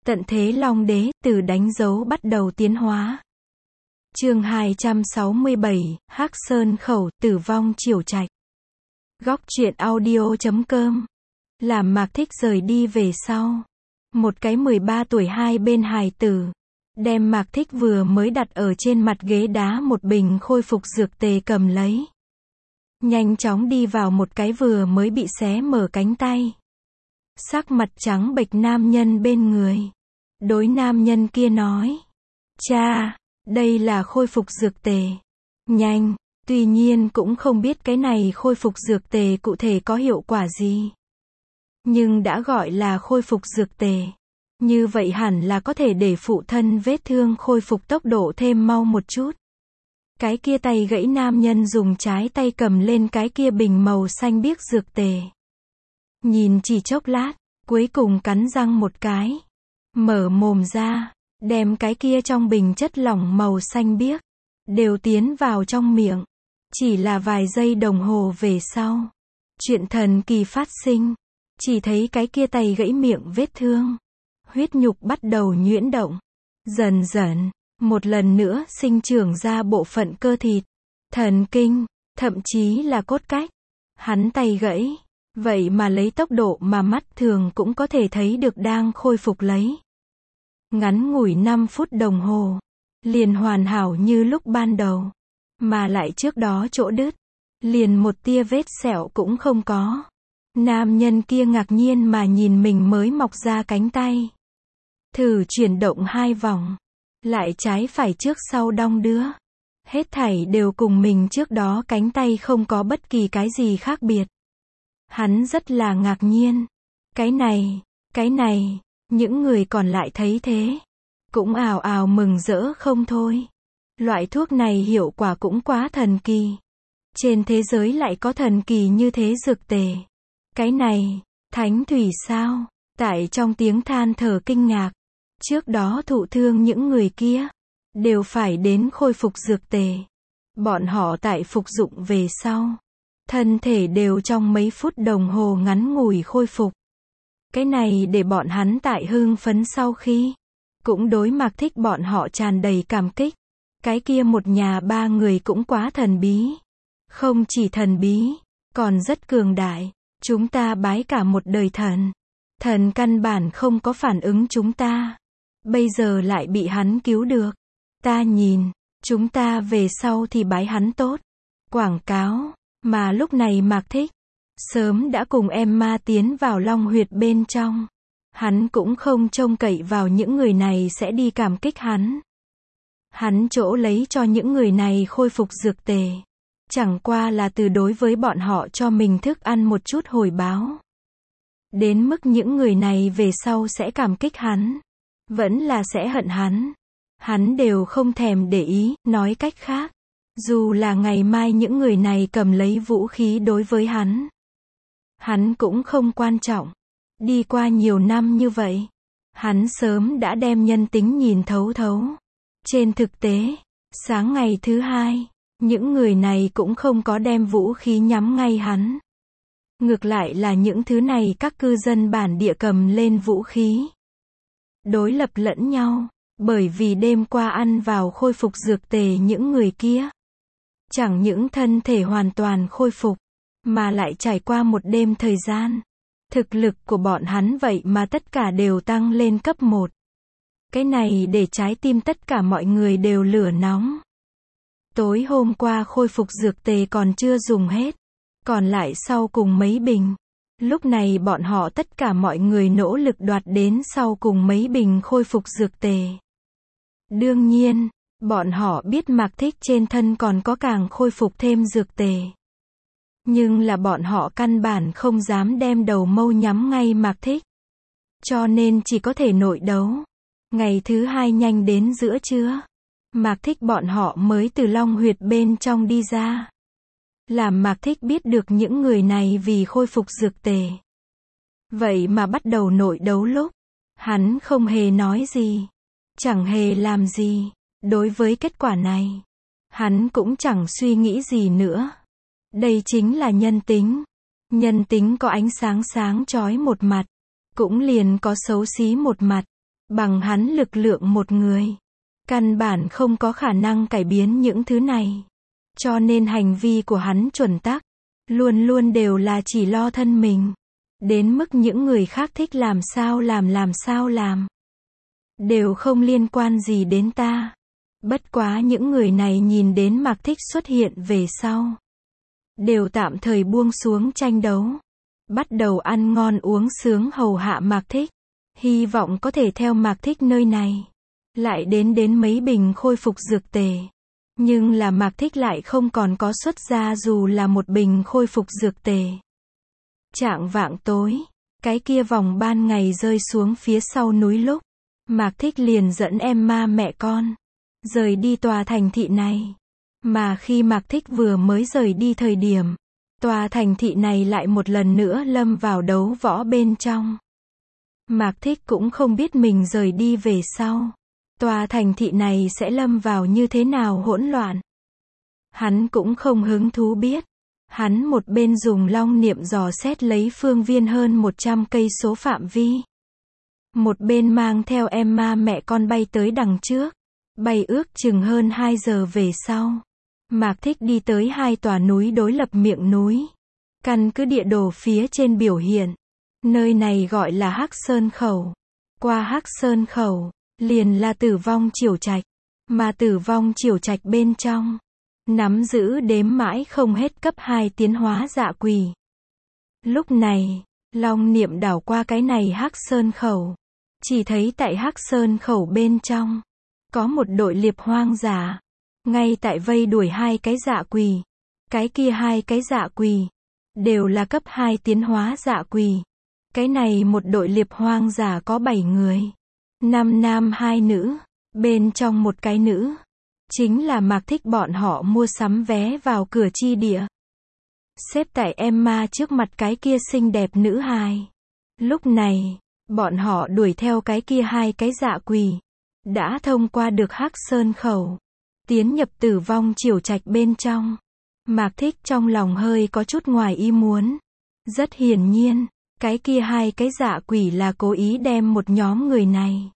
Tận thế Long Đế, từ đánh dấu bắt đầu tiến hóa. Chương 267, Hắc Sơn Khẩu, tử vong Triều Trạch. Góc truyện audio.com. Làm Mạc Thích rời đi về sau. Một cái 13 tuổi hai bên hài tử. Đem Mạc Thích vừa mới đặt ở trên mặt ghế đá một bình khôi phục dược tề cầm lấy. Nhanh chóng đi vào một cái vừa mới bị xé mở cánh tay. Sắc mặt trắng bệch nam nhân bên người. Đối nam nhân kia nói. Cha, đây là khôi phục dược tề. Nhanh, tuy nhiên cũng không biết cái này khôi phục dược tề cụ thể có hiệu quả gì. Nhưng đã gọi là khôi phục dược tề. Như vậy hẳn là có thể để phụ thân vết thương khôi phục tốc độ thêm mau một chút. Cái kia tay gãy nam nhân dùng trái tay cầm lên cái kia bình màu xanh biếc dược tề. Nhìn chỉ chốc lát, cuối cùng cắn răng một cái. Mở mồm ra, đem cái kia trong bình chất lỏng màu xanh biếc, đều tiến vào trong miệng. Chỉ là vài giây đồng hồ về sau. Chuyện thần kỳ phát sinh. Chỉ thấy cái kia tay gãy miệng vết thương. Huyết nhục bắt đầu nhuyễn động. Dần dần, một lần nữa sinh trưởng ra bộ phận cơ thịt, thần kinh, thậm chí là cốt cách. Hắn tay gãy. Vậy mà lấy tốc độ mà mắt thường cũng có thể thấy được đang khôi phục lấy. Ngắn ngủi 5 phút đồng hồ. Liền hoàn hảo như lúc ban đầu. Mà lại trước đó chỗ đứt. Liền một tia vết sẹo cũng không có. Nam nhân kia ngạc nhiên mà nhìn mình mới mọc ra cánh tay. Thử chuyển động 2 vòng. Lại trái phải trước sau đong đưa. Hết thảy đều cùng mình trước đó cánh tay không có bất kỳ cái gì khác biệt. Hắn rất là ngạc nhiên. Cái này, những người còn lại thấy thế. Cũng ào ào mừng rỡ không thôi. Loại thuốc này hiệu quả cũng quá thần kỳ. Trên thế giới lại có thần kỳ như thế dược tề. Cái này, thánh thủy sao? Tại trong tiếng than thở kinh ngạc. Trước đó thụ thương những người kia. Đều phải đến khôi phục dược tề. Bọn họ tại phục dụng về sau. Thân thể đều trong mấy phút đồng hồ ngắn ngủi khôi phục. Cái này để bọn hắn tại hưng phấn sau khi. Cũng đối Mạc Thích bọn họ tràn đầy cảm kích. Cái kia một nhà 3 người cũng quá thần bí. Không chỉ thần bí, còn rất cường đại. Chúng ta bái cả một đời thần. Thần căn bản không có phản ứng chúng ta. Bây giờ lại bị hắn cứu được. Ta nhìn, chúng ta về sau thì bái hắn tốt. Quảng cáo. Mà lúc này Mạc Thích sớm đã cùng Emma tiến vào Long Huyệt bên trong. Hắn cũng không trông cậy vào những người này sẽ đi cảm kích hắn. Hắn chỗ lấy cho những người này khôi phục dược tề. Chẳng qua là từ đối với bọn họ cho mình thức ăn một chút hồi báo. Đến mức những người này về sau sẽ cảm kích hắn. Vẫn là sẽ hận hắn. Hắn đều không thèm để ý, nói cách khác. Dù là ngày mai những người này cầm lấy vũ khí đối với hắn. Hắn cũng không quan trọng. Đi qua nhiều năm như vậy. Hắn sớm đã đem nhân tính nhìn thấu thấu. Trên thực tế, sáng ngày thứ 2, những người này cũng không có đem vũ khí nhắm ngay hắn. Ngược lại là những thứ này các cư dân bản địa cầm lên vũ khí. Đối lập lẫn nhau, bởi vì đêm qua ăn vào khôi phục dược tề những người kia. Chẳng những thân thể hoàn toàn khôi phục, mà lại trải qua một đêm thời gian. Thực lực của bọn hắn vậy mà tất cả đều tăng lên cấp 1. Cái này để trái tim tất cả mọi người đều lửa nóng. Tối hôm qua khôi phục dược tề còn chưa dùng hết. Còn lại sau cùng mấy bình. Lúc này bọn họ tất cả mọi người nỗ lực đoạt đến sau cùng mấy bình khôi phục dược tề. Đương nhiên, bọn họ biết Mạc Thích trên thân còn có càng khôi phục thêm dược tề. Nhưng là bọn họ căn bản không dám đem đầu mâu nhắm ngay Mạc Thích. Cho nên chỉ có thể nội đấu. Ngày thứ 2 nhanh đến giữa trưa. Mạc Thích bọn họ mới từ Long Huyệt bên trong đi ra. Làm Mạc Thích biết được những người này vì khôi phục dược tề. Vậy mà bắt đầu nội đấu lúc. Hắn không hề nói gì. Chẳng hề làm gì. Đối với kết quả này. Hắn cũng chẳng suy nghĩ gì nữa. Đây chính là nhân tính. Nhân tính có ánh sáng sáng chói một mặt. Cũng liền có xấu xí một mặt. Bằng hắn lực lượng một người, căn bản không có khả năng cải biến những thứ này. Cho nên hành vi của hắn chuẩn tắc, luôn luôn đều là chỉ lo thân mình. Đến mức những người khác thích làm sao làm. Đều không liên quan gì đến ta. Bất quá những người này nhìn đến Mạc Thích xuất hiện về sau, đều tạm thời buông xuống tranh đấu. Bắt đầu ăn ngon uống sướng hầu hạ Mạc Thích. Hy vọng có thể theo Mạc Thích nơi này, lại đến mấy bình khôi phục dược tề. Nhưng là Mạc Thích lại không còn có xuất ra dù là một bình khôi phục dược tề. Chạng vạng tối, cái kia vòng ban ngày rơi xuống phía sau núi lúc, Mạc Thích liền dẫn Emma mẹ con rời đi tòa thành thị này. Mà khi Mạc Thích vừa mới rời đi thời điểm, tòa thành thị này lại một lần nữa lâm vào đấu võ bên trong. Mạc Thích cũng không biết mình rời đi về sau, tòa thành thị này sẽ lâm vào như thế nào hỗn loạn. Hắn cũng không hứng thú biết. Hắn một bên dùng long niệm dò xét lấy phương viên hơn 100 cây số phạm vi. Một bên mang theo Emma mẹ con bay tới đằng trước. Bay ước chừng hơn 2 giờ về sau, Mạc Thích đi tới hai tòa núi đối lập miệng núi. Căn cứ địa đồ phía trên biểu hiện, nơi này gọi là Hắc Sơn Khẩu. Qua Hắc Sơn Khẩu, liền là Tử Vong Triều Trạch. Mà Tử Vong Triều Trạch bên trong, nắm giữ đếm mãi không hết cấp 2 tiến hóa dạ quỷ. Lúc này, long niệm đảo qua cái này Hắc Sơn Khẩu. Chỉ thấy tại Hắc Sơn Khẩu bên trong, có một đội liệp hoang dã, ngay tại vây đuổi hai cái dạ quỷ. Cái kia hai cái dạ quỷ, đều là cấp 2 tiến hóa dạ quỷ. Cái này một đội liệp hoang dã có 7 người. 5 nam 2 nữ, bên trong một cái nữ. Chính là Mạc Thích bọn họ mua sắm vé vào cửa chi địa. Xếp tại Emma trước mặt cái kia xinh đẹp nữ hài. Lúc này, bọn họ đuổi theo cái kia hai cái dạ quỷ. Đã thông qua được Hắc Sơn Khẩu, tiến nhập Tử Vong Triều Trạch bên trong. Mạc Thích trong lòng hơi có chút ngoài ý muốn. Rất hiển nhiên, cái kia hai cái dạ quỷ là cố ý đem một nhóm người này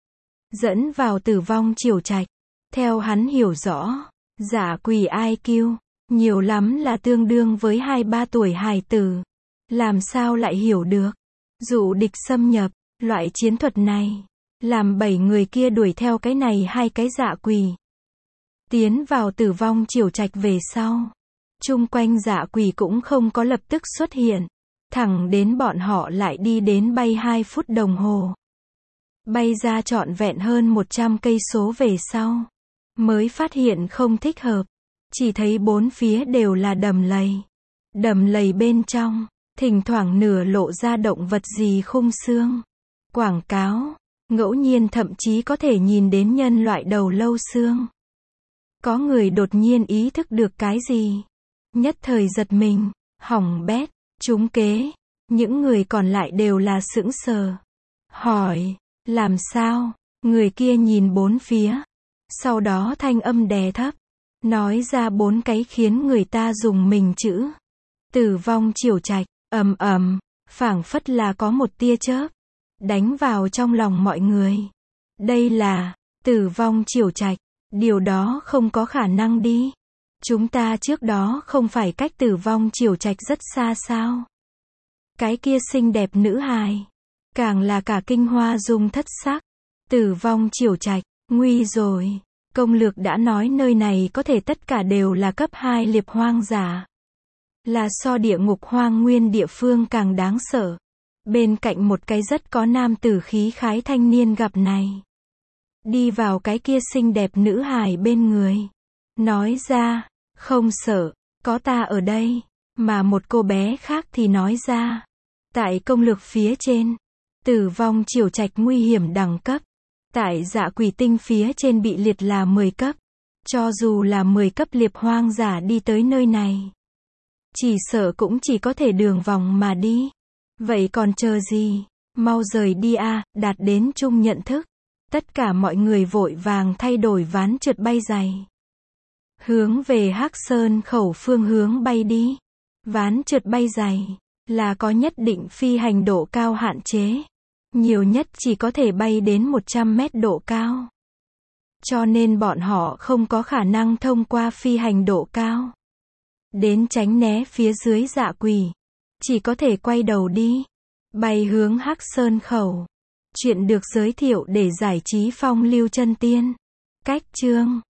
dẫn vào Tử Vong Triều Trạch. Theo hắn hiểu rõ, dạ quỷ IQ, nhiều lắm là tương đương với 2-3 tuổi hài tử. Làm sao lại hiểu được dụ địch xâm nhập, loại chiến thuật này. Làm 7 người kia đuổi theo cái này hai cái dạ quỷ. Tiến vào Tử Vong Triều Trạch về sau. Chung quanh dạ quỷ cũng không có lập tức xuất hiện. Thẳng đến bọn họ lại đi đến bay 2 phút đồng hồ. Bay ra trọn vẹn hơn 100 cây số về sau. Mới phát hiện không thích hợp. Chỉ thấy bốn phía đều là đầm lầy. Đầm lầy bên trong, thỉnh thoảng nửa lộ ra động vật gì khung xương. Quảng cáo, ngẫu nhiên thậm chí có thể nhìn đến nhân loại đầu lâu xương. Có người đột nhiên ý thức được cái gì. Nhất thời giật mình, hỏng bét, trúng kế. Những người còn lại đều là sững sờ. Hỏi, làm sao? Người kia nhìn bốn phía. Sau đó thanh âm đè thấp, nói ra 4 cái khiến người ta dùng mình chữ. Tử Vong Triều Trạch, ầm ầm, phảng phất là có một tia chớp đánh vào trong lòng mọi người. Đây là Tử Vong Triều Trạch, điều đó không có khả năng đi. Chúng ta trước đó không phải cách Tử Vong Triều Trạch rất xa sao? Cái kia xinh đẹp nữ hài, càng là cả kinh hoa dung thất sắc. Tử Vong Triều Trạch, nguy rồi. Công lược đã nói nơi này có thể tất cả đều là cấp 2 liệp hoang dã. Là so địa ngục hoang nguyên địa phương càng đáng sợ. Bên cạnh một cái rất có nam tử khí khái thanh niên gặp này. Đi vào cái kia xinh đẹp nữ hài bên người. Nói ra, không sợ, có ta ở đây. Mà một cô bé khác thì nói ra. Tại công lược phía trên, Tử Vong Triều Trạch nguy hiểm đẳng cấp. Tại dạ quỷ tinh phía trên bị liệt là 10 cấp. Cho dù là 10 cấp liệp hoang dã đi tới nơi này, chỉ sợ cũng chỉ có thể đường vòng mà đi. Vậy còn chờ gì? Mau rời đi a, đạt đến chung nhận thức. Tất cả mọi người vội vàng thay đổi ván trượt bay giày. Hướng về Hắc Sơn Khẩu phương hướng bay đi. Ván trượt bay giày là có nhất định phi hành độ cao hạn chế. nhiều nhất chỉ có thể bay đến 100 mét độ cao. Cho nên bọn họ không có khả năng thông qua phi hành độ cao đến tránh né phía dưới Dạ Quỷ. Chỉ có thể quay đầu đi, bay hướng Hắc Sơn Khẩu. Chuyện được giới thiệu để giải trí phong lưu chân tiên. Cách chương